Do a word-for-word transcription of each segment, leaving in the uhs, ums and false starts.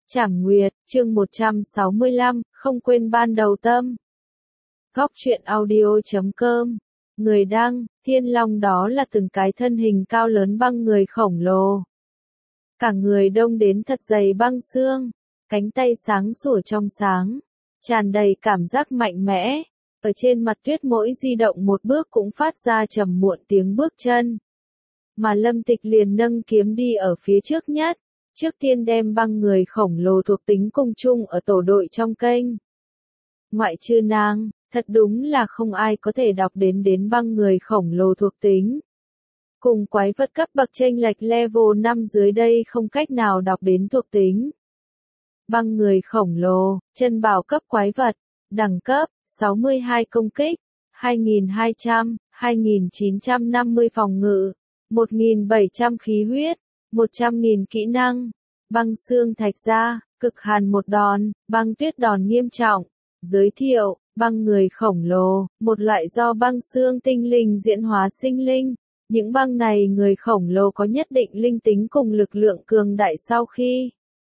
Trảm Nguyệt, chương một trăm sáu mươi lăm, không quên ban đầu tâm. Góc truyện audio chấm com. Người đăng, Thiên Long đó là từng cái thân hình cao lớn băng người khổng lồ. Cả người đông đến thật dày băng xương, cánh tay sáng sủa trong sáng, tràn đầy cảm giác mạnh mẽ. Ở trên mặt tuyết mỗi di động một bước cũng phát ra trầm muộn tiếng bước chân. Mà Lâm Tịch liền nâng kiếm đi ở phía trước nhất. Trước tiên đem băng người khổng lồ thuộc tính cùng chung ở tổ đội trong kênh. Ngoại trừ nàng, thật đúng là không ai có thể đọc đến đến băng người khổng lồ thuộc tính. Cùng quái vật cấp bậc chênh lệch level năm dưới đây không cách nào đọc đến thuộc tính. Băng người khổng lồ, chân bảo cấp quái vật, đẳng cấp, sáu mươi hai công kích, hai nghìn hai trăm, hai nghìn chín trăm năm mươi phòng ngự, một nghìn bảy trăm khí huyết. một trăm nghìn kỹ năng, băng xương thạch ra, cực hàn một đòn, băng tuyết đòn nghiêm trọng. Giới thiệu, băng người khổng lồ, một loại do băng xương tinh linh diễn hóa sinh linh. Những băng này người khổng lồ có nhất định linh tính cùng lực lượng cường đại sau khi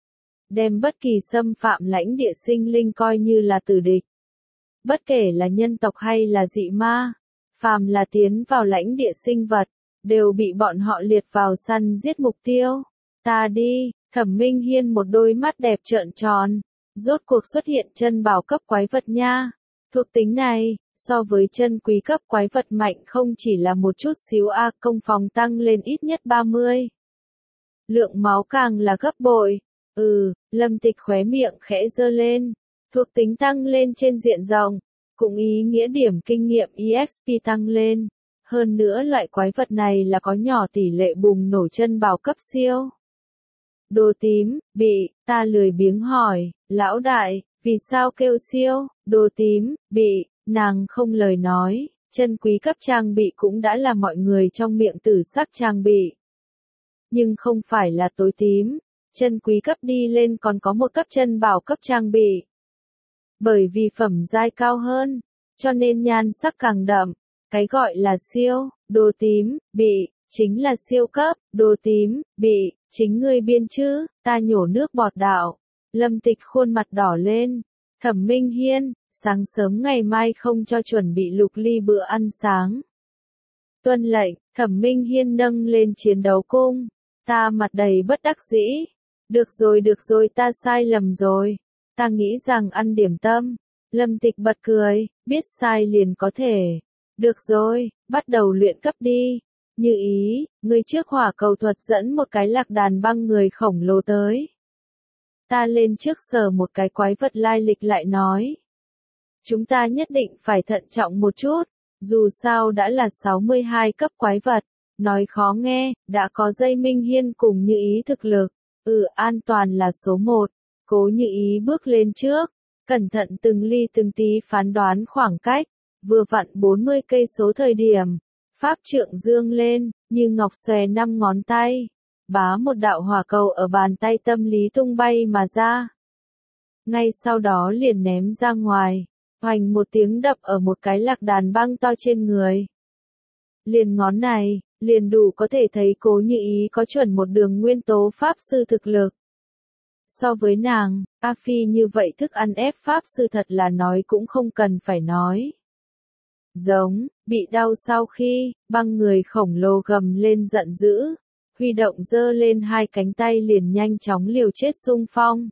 đem bất kỳ xâm phạm lãnh địa sinh linh coi như là tử địch. Bất kể là nhân tộc hay là dị ma, phàm là tiến vào lãnh địa sinh vật, đều bị bọn họ liệt vào săn giết mục tiêu. Ta đi, Thẩm Minh Hiên một đôi mắt đẹp trợn tròn. Rốt cuộc xuất hiện chân bảo cấp quái vật nha. Thuộc tính này, so với chân quý cấp quái vật mạnh không chỉ là một chút xíu a, công phòng tăng lên ít nhất ba mươi. Lượng máu càng là gấp bội. Ừ, Lâm Tịch khóe miệng khẽ giơ lên. Thuộc tính tăng lên trên diện rộng, cũng ý nghĩa điểm kinh nghiệm e ích pê tăng lên. Hơn nữa loại quái vật này là có nhỏ tỷ lệ bùng nổ chân bảo cấp siêu. Đồ tím, bị, ta lười biếng hỏi, lão đại, vì sao kêu siêu? Đồ tím, bị, nàng không lời nói, chân quý cấp trang bị cũng đã là mọi người trong miệng tử sắc trang bị. Nhưng không phải là tối tím, chân quý cấp đi lên còn có một cấp chân bảo cấp trang bị. Bởi vì phẩm giai cao hơn, cho nên nhan sắc càng đậm. Cái gọi là siêu, đồ tím, bị, chính là siêu cấp, đồ tím, bị, chính ngươi biên chứ, ta nhổ nước bọt đạo. Lâm Tịch khuôn mặt đỏ lên. Thẩm Minh Hiên, sáng sớm ngày mai không cho chuẩn bị lục ly bữa ăn sáng. Tuân lệnh, Thẩm Minh Hiên nâng lên chiến đấu cung. Ta mặt đầy bất đắc dĩ. Được rồi được rồi ta sai lầm rồi. Ta nghĩ rằng ăn điểm tâm. Lâm Tịch bật cười, biết sai liền có thể. Được rồi, bắt đầu luyện cấp đi. Như ý, người trước hỏa cầu thuật dẫn một cái lạc đàn băng người khổng lồ tới. Ta lên trước sờ một cái quái vật lai lịch lại nói. Chúng ta nhất định phải thận trọng một chút, dù sao đã là sáu mươi hai cấp quái vật. Nói khó nghe, đã có dây Minh Hiên cùng Như ý thực lực. Ừ, an toàn là số một. Cố Như ý bước lên trước, cẩn thận từng ly từng tí phán đoán khoảng cách. Vừa vặn bốn mươi cây số thời điểm, pháp trượng dương lên, như ngọc xòe năm ngón tay, bá một đạo hỏa cầu ở bàn tay tâm lý tung bay mà ra. Ngay sau đó liền ném ra ngoài, hoành một tiếng đập ở một cái lạc đàn băng to trên người. Liền ngón này, liền đủ có thể thấy Cố Như ý có chuẩn một đường nguyên tố pháp sư thực lực. So với nàng, A Phi như vậy thức ăn ép pháp sư thật là nói cũng không cần phải nói. Giống, bị đau sau khi, băng người khổng lồ gầm lên giận dữ, huy động giơ lên hai cánh tay liền nhanh chóng liều chết xung phong.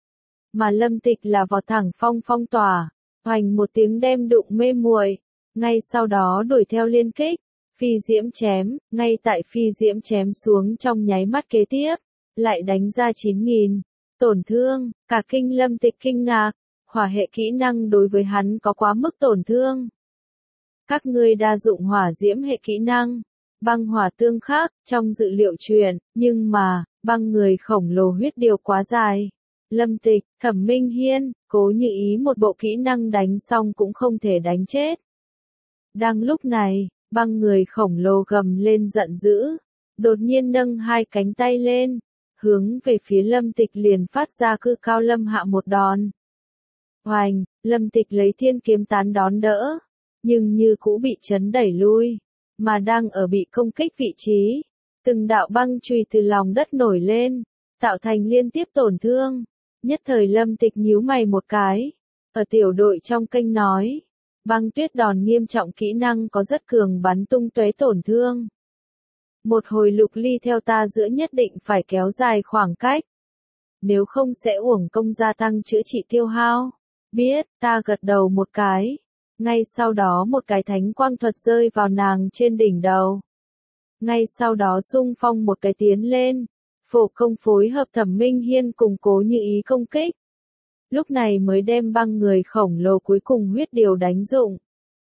Mà Lâm Tịch là vọt thẳng phong phong tỏa, hoành một tiếng đem đụng mê muội, ngay sau đó đuổi theo liên kích, phi diễm chém, ngay tại phi diễm chém xuống trong nháy mắt kế tiếp, lại đánh ra chín nghìn, tổn thương, cả kinh Lâm Tịch kinh ngạc, hỏa hệ kỹ năng đối với hắn có quá mức tổn thương. Các ngươi đa dụng hỏa diễm hệ kỹ năng, băng hỏa tương khắc, trong dự liệu truyền, nhưng mà, băng người khổng lồ huyết điều quá dài. Lâm Tịch, Thẩm Minh Hiên, Cố Như ý một bộ kỹ năng đánh xong cũng không thể đánh chết. Đang lúc này, băng người khổng lồ gầm lên giận dữ, đột nhiên nâng hai cánh tay lên, hướng về phía Lâm Tịch liền phát ra cự cao lâm hạ một đòn. Hoành, Lâm Tịch lấy thiên kiếm tán đón đỡ. Nhưng như cũ bị chấn đẩy lui, mà đang ở bị công kích vị trí, từng đạo băng chùy từ lòng đất nổi lên, tạo thành liên tiếp tổn thương. Nhất thời Lâm Tịch nhíu mày một cái. Ở tiểu đội trong kênh nói, băng tuyết đòn nghiêm trọng kỹ năng có rất cường bắn tung tóe tổn thương. Một hồi Lục Ly theo ta giữa nhất định phải kéo dài khoảng cách. Nếu không sẽ uổng công gia tăng chữa trị tiêu hao. Biết, ta gật đầu một cái. Ngay sau đó một cái thánh quang thuật rơi vào nàng trên đỉnh đầu. Ngay sau đó xung phong một cái tiến lên. Phổ công phối hợp Thẩm Minh Hiên cùng Cố Như Ý công kích. Lúc này mới đem băng người khổng lồ cuối cùng huyết điều đánh dụng.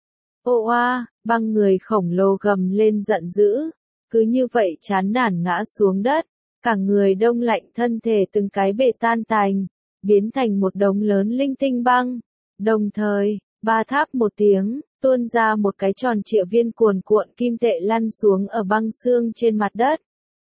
Ô oa, băng người khổng lồ gầm lên giận dữ. Cứ như vậy chán nản ngã xuống đất. Cả người đông lạnh thân thể từng cái bể tan tành. Biến thành một đống lớn linh tinh băng. Đồng thời, ba tháp một tiếng, tuôn ra một cái tròn trịa viên cuồn cuộn kim tệ lăn xuống ở băng xương trên mặt đất.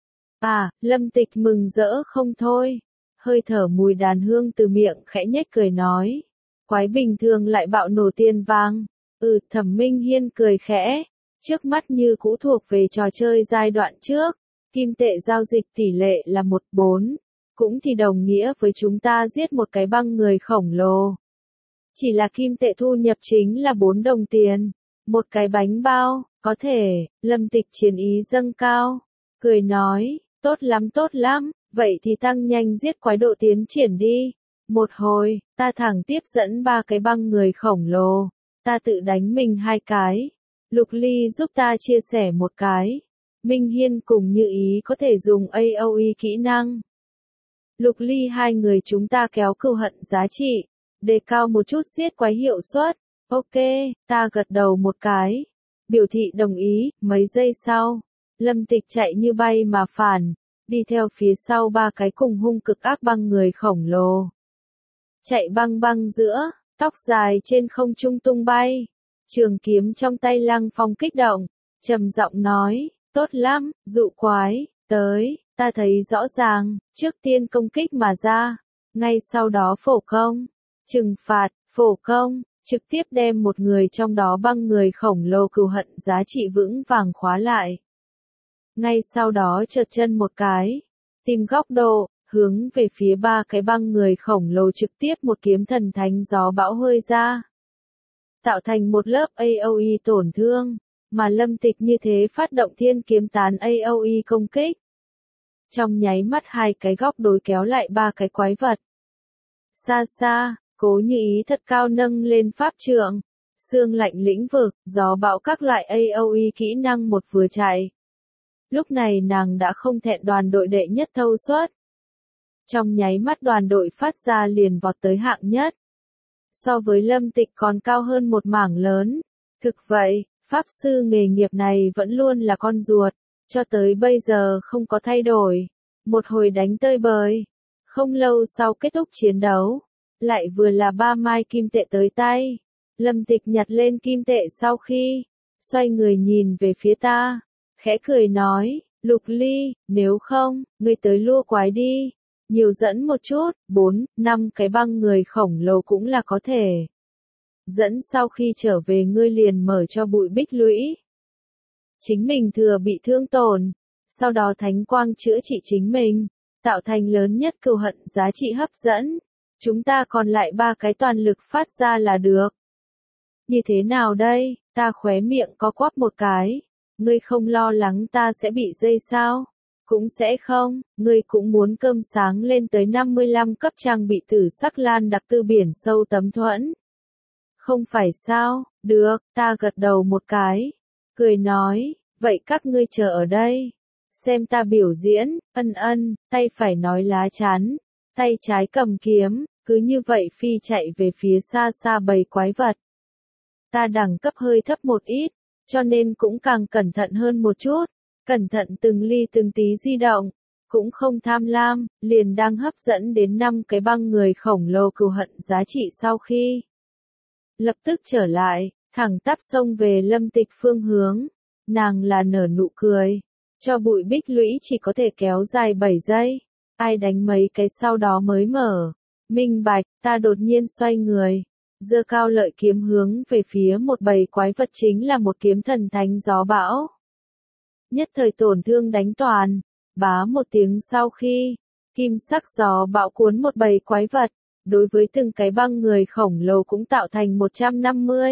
À, Lâm Tịch mừng rỡ không thôi. Hơi thở mùi đàn hương từ miệng khẽ nhếch cười nói. Quái bình thường lại bạo nổ tiền vàng. Ừ, Thẩm Minh Hiên cười khẽ. Trước mắt như cũ thuộc về trò chơi giai đoạn trước. Kim tệ giao dịch tỷ lệ là một bốn. Cũng thì đồng nghĩa với chúng ta giết một cái băng người khổng lồ. Chỉ là kim tệ thu nhập chính là bốn đồng tiền. Một cái bánh bao, có thể, Lâm Tịch chiến ý dâng cao. Cười nói, tốt lắm tốt lắm, vậy thì tăng nhanh giết quái độ tiến triển đi. Một hồi, ta thẳng tiếp dẫn ba cái băng người khổng lồ. Ta tự đánh mình hai cái. Lục Ly giúp ta chia sẻ một cái. Minh Hiên cùng Như Ý có thể dùng a o e kỹ năng. Lục Ly hai người chúng ta kéo cừu hận giá trị. Đề cao một chút giết quái hiệu suất. Ok, ta gật đầu một cái. Biểu thị đồng ý, mấy giây sau. Lâm Tịch chạy như bay mà phản. Đi theo phía sau ba cái cùng hung cực ác băng người khổng lồ. Chạy băng băng giữa, tóc dài trên không trung tung bay. Trường kiếm trong tay Lăng Phong kích động. Trầm giọng nói, tốt lắm, dụ quái, tới, ta thấy rõ ràng, trước tiên công kích mà ra. Ngay sau đó phổ công. Trừng phạt, phổ công, trực tiếp đem một người trong đó băng người khổng lồ cừu hận giá trị vững vàng khóa lại. Ngay sau đó chợt chân một cái, tìm góc độ, hướng về phía ba cái băng người khổng lồ trực tiếp một kiếm thần thánh gió bão hơi ra. Tạo thành một lớp a o e tổn thương, mà Lâm Tịch như thế phát động thiên kiếm tán a o e công kích. Trong nháy mắt hai cái góc đối kéo lại ba cái quái vật. Xa xa. Cố Như Ý thật cao nâng lên pháp trượng, xương lạnh lĩnh vực, gió bão các loại a o e kỹ năng một vừa chạy. Lúc này nàng đã không thẹn đoàn đội đệ nhất thâu suất. Trong nháy mắt đoàn đội phát ra liền vọt tới hạng nhất. So với Lâm Tịch còn cao hơn một mảng lớn. Thực vậy, pháp sư nghề nghiệp này vẫn luôn là con ruột, cho tới bây giờ không có thay đổi. Một hồi đánh tơi bời. Không lâu sau kết thúc chiến đấu. Lại vừa là ba mai kim tệ tới tay. Lâm Tịch nhặt lên kim tệ sau khi xoay người nhìn về phía ta, khẽ cười nói, Lục Ly, nếu không, ngươi tới lua quái đi. Nhiều dẫn một chút, bốn, năm cái băng người khổng lồ cũng là có thể. Dẫn sau khi trở về ngươi liền mở cho bụi bích lũy. Chính mình thừa bị thương tổn, sau đó thánh quang chữa trị chính mình, tạo thành lớn nhất cừu hận giá trị hấp dẫn. Chúng ta còn lại ba cái toàn lực phát ra là được. Như thế nào đây, ta khóe miệng có quắp một cái. Ngươi không lo lắng ta sẽ bị dây sao? Cũng sẽ không, ngươi cũng muốn cơm sáng lên tới năm mươi lăm cấp trang bị tử sắc lan đặc tư biển sâu tấm thuẫn. Không phải sao, được, ta gật đầu một cái. Cười nói, vậy các ngươi chờ ở đây. Xem ta biểu diễn, ân ân, tay phải nói lá chắn. Tay trái cầm kiếm, cứ như vậy phi chạy về phía xa xa bầy quái vật. Ta đẳng cấp hơi thấp một ít, cho nên cũng càng cẩn thận hơn một chút, cẩn thận từng ly từng tí di động, cũng không tham lam, liền đang hấp dẫn đến năm cái băng người khổng lồ cừu hận giá trị sau khi. Lập tức trở lại, thẳng tắp xông về Lâm Tịch phương hướng, nàng là nở nụ cười, cho bụi bích lũy chỉ có thể kéo dài bảy giây. Ai đánh mấy cái sau đó mới mở. Minh bạch, ta đột nhiên xoay người. Giơ cao lợi kiếm hướng về phía một bầy quái vật chính là một kiếm thần thánh gió bão. Nhất thời tổn thương đánh toàn. Bá một tiếng sau khi. Kim sắc gió bão cuốn một bầy quái vật, đối với từng cái băng người khổng lồ cũng tạo thành một trăm năm mươi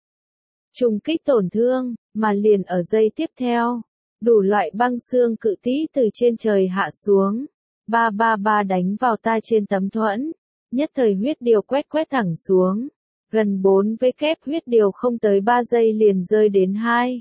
trùng kích tổn thương, mà liền ở giây tiếp theo, đủ loại băng xương cự tý từ trên trời hạ xuống, ba ba ba đánh vào ta trên tấm thuẫn, nhất thời huyết điều quét quét thẳng xuống, gần bốn vê kép huyết điều không tới ba giây liền rơi đến hai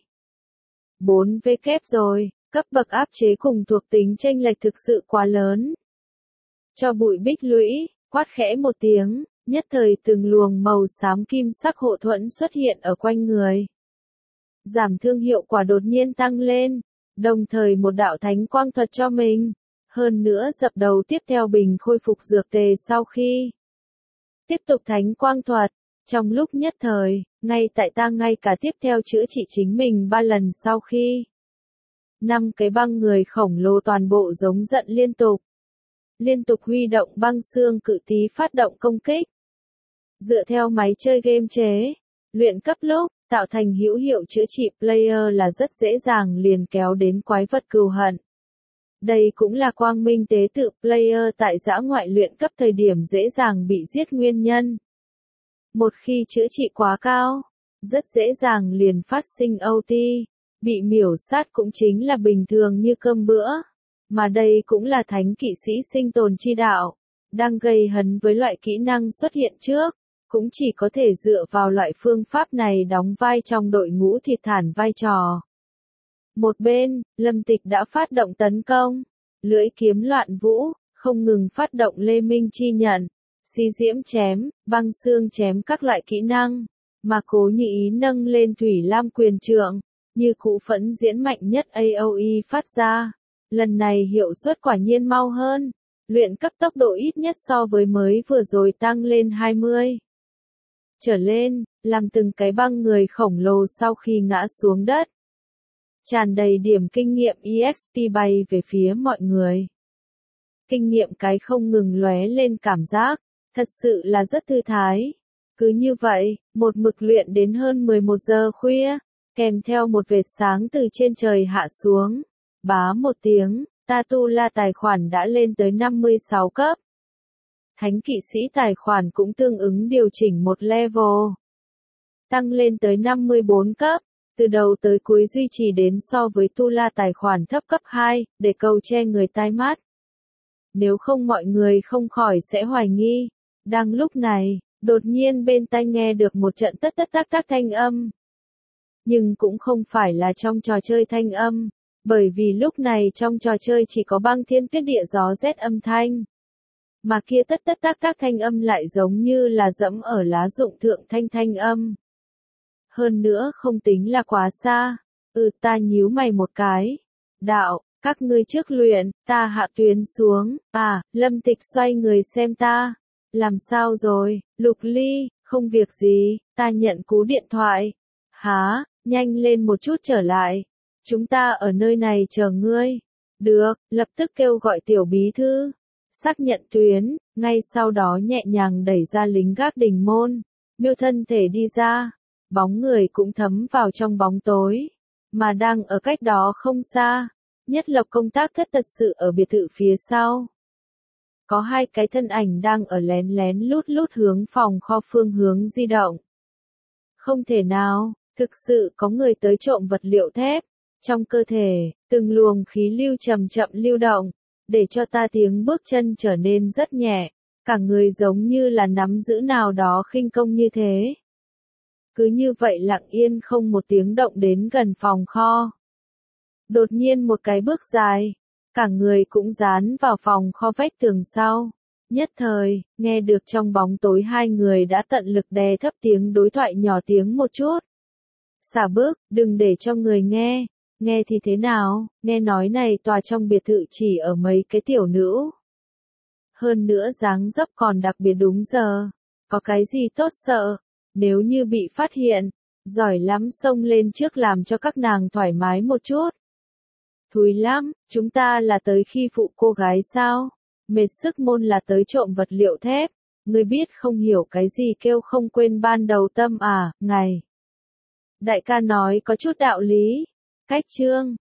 bốn vê kép rồi, cấp bậc áp chế cùng thuộc tính chênh lệch thực sự quá lớn. Cho bụi bích lũy, quát khẽ một tiếng, nhất thời từng luồng màu xám kim sắc hộ thuẫn xuất hiện ở quanh người. Giảm thương hiệu quả đột nhiên tăng lên, đồng thời một đạo thánh quang thuật cho mình, hơn nữa dập đầu tiếp theo bình khôi phục dược tề sau khi tiếp tục thánh quang thuật, trong lúc nhất thời, ngay tại ta ngay cả tiếp theo chữa trị chính mình ba lần sau khi năm cái băng người khổng lồ toàn bộ giống giận liên tục. Liên tục huy động băng xương cự tí phát động công kích. Dựa theo máy chơi game chế, luyện cấp lúc, tạo thành hữu hiệu chữa trị player là rất dễ dàng liền kéo đến quái vật cừu hận. Đây cũng là quang minh tế tự player tại dã ngoại luyện cấp thời điểm dễ dàng bị giết nguyên nhân. Một khi chữa trị quá cao, rất dễ dàng liền phát sinh o tê, bị miểu sát cũng chính là bình thường như cơm bữa. Mà đây cũng là thánh kỵ sĩ sinh tồn chi đạo, đang gây hấn với loại kỹ năng xuất hiện trước, cũng chỉ có thể dựa vào loại phương pháp này đóng vai trong đội ngũ thiệt thản vai trò. Một bên, Lâm Tịch đã phát động tấn công, lưỡi kiếm loạn vũ, không ngừng phát động lê minh chi nhận, xí diễm chém, băng xương chém các loại kỹ năng, mà Cố Như Ý nâng lên thủy lam quyền trượng, như cụ phẫn diễn mạnh nhất a o e phát ra. Lần này hiệu suất quả nhiên mau hơn, luyện cấp tốc độ ít nhất so với mới vừa rồi tăng lên hai mươi trở lên, làm từng cái băng người khổng lồ sau khi ngã xuống đất. Tràn đầy điểm kinh nghiệm e ích pê bay về phía mọi người. Kinh nghiệm cái không ngừng lóe lên cảm giác, thật sự là rất thư thái. Cứ như vậy, một mực luyện đến hơn mười một giờ khuya, kèm theo một vệt sáng từ trên trời hạ xuống. Bá một tiếng, ta tu la tài khoản đã lên tới năm mươi sáu cấp. Thánh kỵ sĩ tài khoản cũng tương ứng điều chỉnh một level. Tăng lên tới năm mươi bốn cấp, từ đầu tới cuối duy trì đến so với tu la tài khoản thấp cấp hai, để cầu che người tai mắt. Nếu không mọi người không khỏi sẽ hoài nghi. Đang lúc này, đột nhiên bên tai nghe được một trận tất tất tác tác thanh âm. Nhưng cũng không phải là trong trò chơi thanh âm. Bởi vì lúc này trong trò chơi chỉ có băng thiên tuyết địa gió rét âm thanh. Mà kia tất tất tác các thanh âm lại giống như là dẫm ở lá rụng thượng thanh thanh âm. Hơn nữa không tính là quá xa. Ừ ta nhíu mày một cái. Đạo, các ngươi trước luyện, ta hạ tuyến xuống. À, Lâm Tịch xoay người xem ta. Làm sao rồi, Lục Ly, không việc gì, ta nhận cú điện thoại. Hả, nhanh lên một chút trở lại. Chúng ta ở nơi này chờ ngươi. Được, lập tức kêu gọi tiểu bí thư. Xác nhận tuyến, ngay sau đó nhẹ nhàng đẩy ra lính gác đình môn. Miêu thân thể đi ra. Bóng người cũng thấm vào trong bóng tối. Mà đang ở cách đó không xa. Nhất Lộc công tác thất thật sự ở biệt thự phía sau. Có hai cái thân ảnh đang ở lén lén lút lút hướng phòng kho phương hướng di động. Không thể nào, thực sự có người tới trộm vật liệu thép. Trong cơ thể, từng luồng khí lưu chậm chậm lưu động, để cho ta tiếng bước chân trở nên rất nhẹ, cả người giống như là nắm giữ nào đó khinh công như thế. Cứ như vậy lặng yên không một tiếng động đến gần phòng kho. Đột nhiên một cái bước dài, cả người cũng dán vào phòng kho vách tường sau. Nhất thời, nghe được trong bóng tối hai người đã tận lực đè thấp tiếng đối thoại nhỏ tiếng một chút. Xả bước, đừng để cho người nghe. Nghe thì thế nào, nghe nói này tòa trong biệt thự chỉ ở mấy cái tiểu nữ. Hơn nữa dáng dấp còn đặc biệt đúng giờ. Có cái gì tốt sợ, nếu như bị phát hiện, giỏi lắm xông lên trước làm cho các nàng thoải mái một chút. Thúi lắm, chúng ta là tới khi phụ cô gái sao? Mệt sức môn là tới trộm vật liệu thép. Ngươi biết không hiểu cái gì kêu không quên ban đầu tâm à, ngày. Đại ca nói có chút đạo lý. Cách chương.